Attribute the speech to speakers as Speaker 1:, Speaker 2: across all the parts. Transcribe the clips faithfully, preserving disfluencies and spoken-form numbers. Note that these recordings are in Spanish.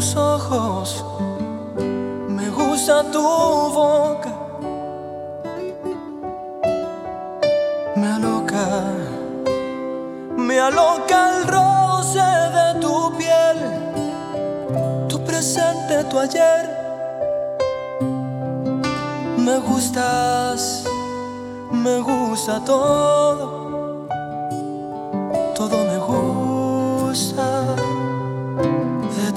Speaker 1: tus ojos, me gusta tu boca, me aloca, me aloca el roce de tu piel, tu presente, tu ayer. Me gustas, me gusta todo, todo me gusta de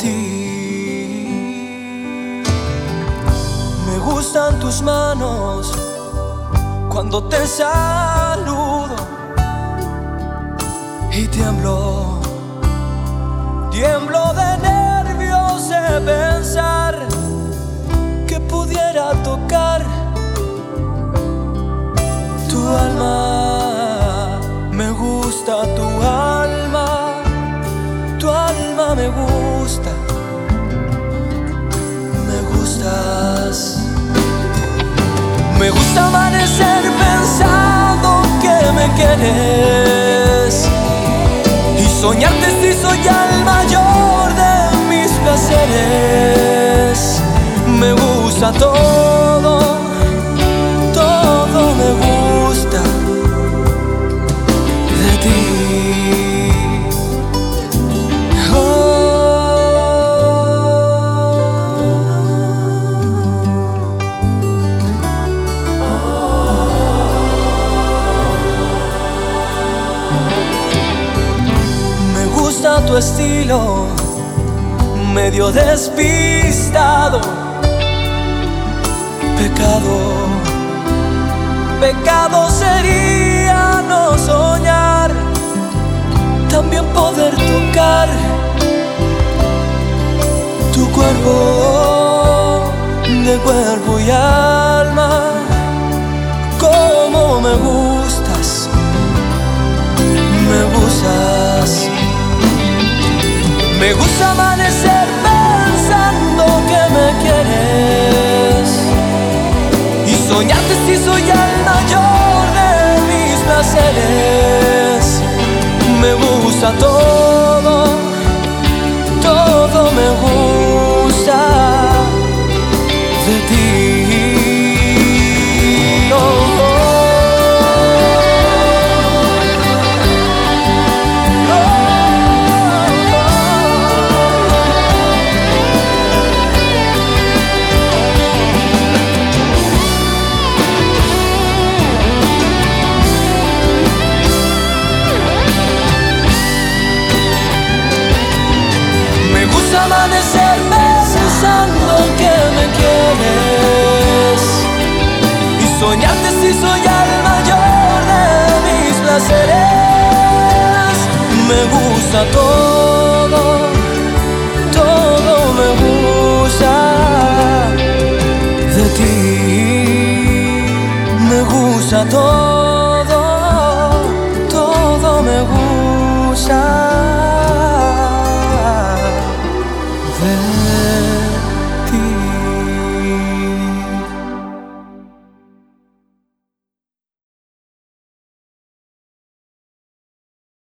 Speaker 1: ti. Me gustan tus manos cuando te saludo y tiemblo, tiemblo de nervios de pensar que pudiera tocar tu alma. Me gusta tu alma, tu alma me gusta, me gustas. Me gusta amanecer pensando que me quieres y soñarte si soy el mayor de mis placeres. Me gusta todo, todo me gusta de ti. Tu estilo medio despistado, pecado, pecado sería no soñar, también poder tocar tu cuerpo de cuerpo y alma. Como me gustas, me gustas. Me gusta amanecer pensando que me quieres y soñarte si soy el mayor de mis placeres. Me gusta todo, todo me gusta de ti. Oh, oh. Amanecer pensando que me quieres y soñarte si soy el mayor de mis placeres. Me gusta todo,